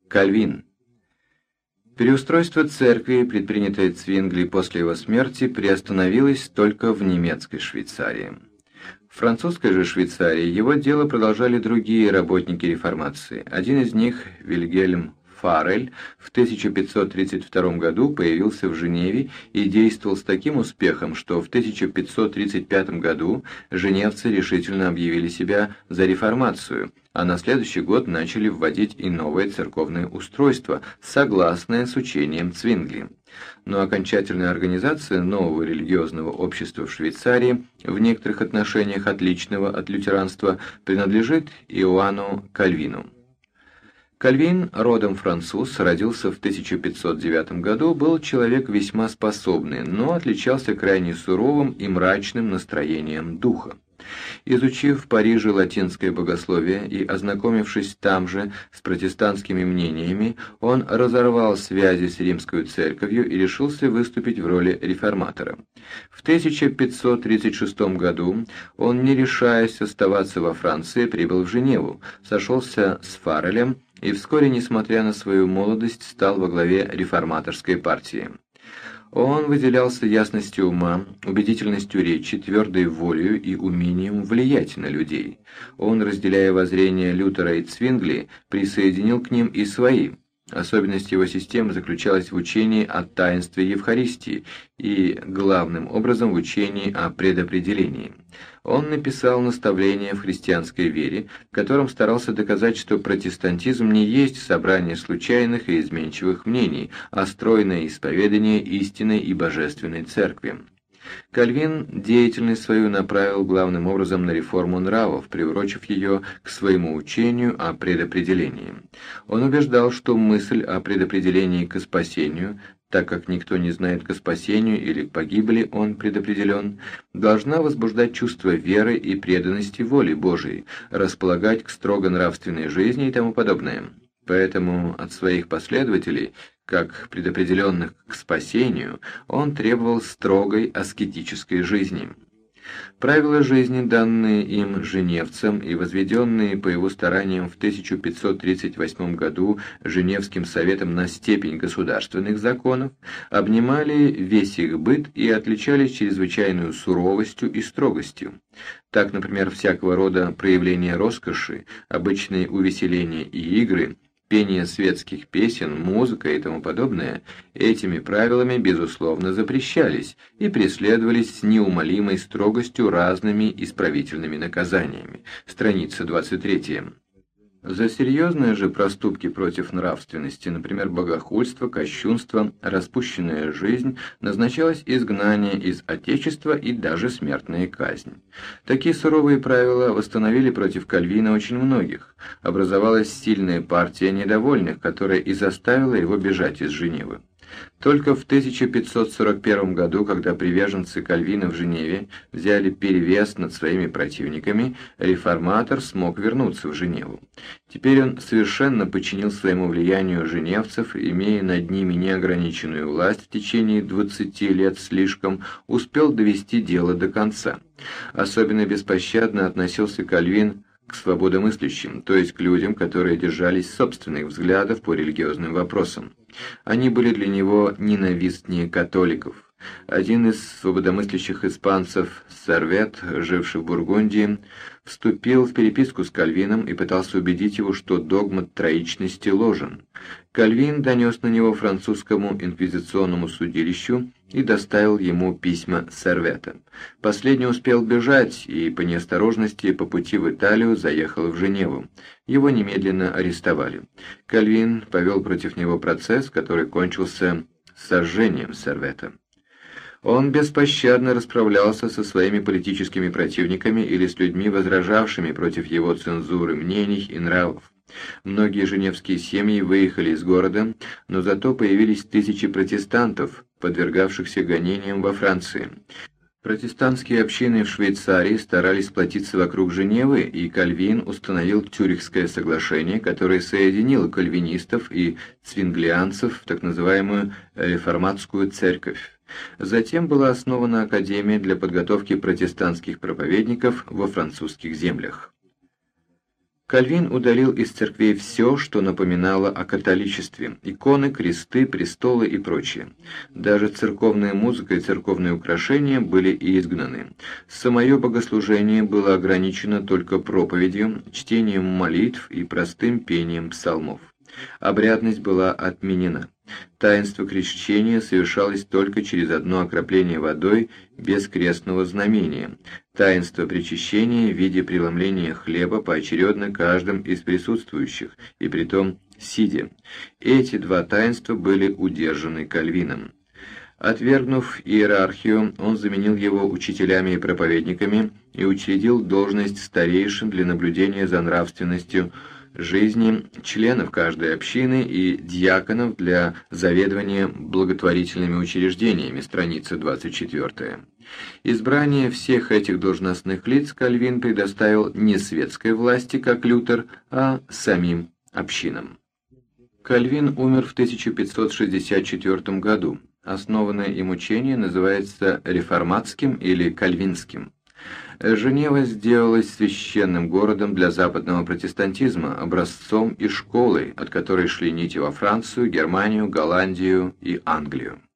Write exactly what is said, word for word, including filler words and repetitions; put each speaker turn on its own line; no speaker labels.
Кальвин. Переустройство церкви, предпринятое Цвингли после его смерти, приостановилось только в немецкой Швейцарии. В французской же Швейцарии его дело продолжали другие работники реформации. Один из них, Вильгельм Фарель, в тысяча пятьсот тридцать втором году появился в Женеве и действовал с таким успехом, что в тысяча пятьсот тридцать пятом году женевцы решительно объявили себя за реформацию, а на следующий год начали вводить и новое церковное устройство, согласное с учением Цвингли. Но окончательная организация нового религиозного общества в Швейцарии, в некоторых отношениях отличного от лютеранства, принадлежит Иоанну Кальвину. Кальвин, родом француз, родился в тысяча пятьсот девятом году, был человек весьма способный, но отличался крайне суровым и мрачным настроением духа. Изучив в Париже латинское богословие и ознакомившись там же с протестантскими мнениями, он разорвал связи с римской церковью и решился выступить в роли реформатора. В тысяча пятьсот тридцать шестом году он, не решаясь оставаться во Франции, прибыл в Женеву, сошелся с Фарелем и вскоре, несмотря на свою молодость, стал во главе реформаторской партии. Он выделялся ясностью ума, убедительностью речи, твердой волею и умением влиять на людей. Он, разделяя воззрения Лютера и Цвингли, присоединил к ним и свои. Особенность его системы заключалась в учении о таинстве Евхаристии и, главным образом, в учении о предопределении. Он написал наставление в христианской вере, в котором старался доказать, что протестантизм не есть собрание случайных и изменчивых мнений, а стройное исповедание истинной и божественной церкви. Кальвин деятельность свою направил главным образом на реформу нравов, приурочив ее к своему учению о предопределении. Он убеждал, что мысль о предопределении к спасению, так как никто не знает к спасению или к погибели он предопределен, должна возбуждать чувство веры и преданности воле Божией, располагать к строго нравственной жизни и тому подобное. Поэтому от своих последователей, как предопределенных к спасению, он требовал строгой аскетической жизни. Правила жизни, данные им женевцам и возведенные по его стараниям в тысяча пятьсот тридцать восьмом году Женевским советом на степень государственных законов, обнимали весь их быт и отличались чрезвычайной суровостью и строгостью. Так, например, всякого рода проявления роскоши, обычные увеселения и игры, пение светских песен, музыка и тому подобное, этими правилами, безусловно, запрещались и преследовались с неумолимой строгостью разными исправительными наказаниями. Страница двадцать третья. За серьезные же проступки против нравственности, например, богохульство, кощунство, распущенная жизнь, назначалось изгнание из Отечества и даже смертная казнь. Такие суровые правила восстановили против Кальвина очень многих. Образовалась сильная партия недовольных, которая и заставила его бежать из Женевы. Только в тысяча пятьсот сорок первом году, когда приверженцы Кальвина в Женеве взяли перевес над своими противниками, реформатор смог вернуться в Женеву. Теперь он совершенно подчинил своему влиянию женевцев, имея над ними неограниченную власть в течение двадцати лет слишком, успел довести дело до конца. Особенно беспощадно относился Кальвин к свободомыслящим, то есть к людям, которые держались собственных взглядов по религиозным вопросам. Они были для него ненавистнее католиков. Один из свободомыслящих испанцев, Сервет, живший в Бургундии, вступил в переписку с Кальвином и пытался убедить его, что догмат троичности ложен. Кальвин донес на него французскому инквизиционному судилищу и доставил ему письма Сервета. Последний успел бежать и по неосторожности по пути в Италию заехал в Женеву. Его немедленно арестовали. Кальвин повел против него процесс, который кончился сожжением Сервета. Он беспощадно расправлялся со своими политическими противниками или с людьми, возражавшими против его цензуры мнений и нравов. Многие женевские семьи выехали из города, но зато появились тысячи протестантов, подвергавшихся гонениям во Франции. Протестантские общины в Швейцарии старались сплотиться вокруг Женевы, и Кальвин установил Цюрихское соглашение, которое соединило кальвинистов и цвинглианцев в так называемую реформатскую церковь. Затем была основана Академия для подготовки протестантских проповедников во французских землях. Кальвин удалил из церквей все, что напоминало о католичестве – иконы, кресты, престолы и прочее. Даже церковная музыка и церковные украшения были изгнаны. Самое богослужение было ограничено только проповедью, чтением молитв и простым пением псалмов. Обрядность была отменена. Таинство крещения совершалось только через одно окропление водой без крестного знамения. Таинство причащения в виде преломления хлеба поочередно каждым из присутствующих, и притом сидя. Эти два таинства были удержаны Кальвином. Отвергнув иерархию, он заменил его учителями и проповедниками и учредил должность старейшин для наблюдения за нравственностью жизни членов каждой общины и диаконов для заведования благотворительными учреждениями, страница двадцать четвёртая. Избрание всех этих должностных лиц Кальвин предоставил не светской власти, как Лютер, а самим общинам. Кальвин умер в тысяча пятьсот шестьдесят четвёртом году. Основанное им учение называется реформатским или кальвинским. Женева сделалась священным городом для западного протестантизма, образцом и школой, от которой шли нити во Францию, Германию, Голландию и Англию.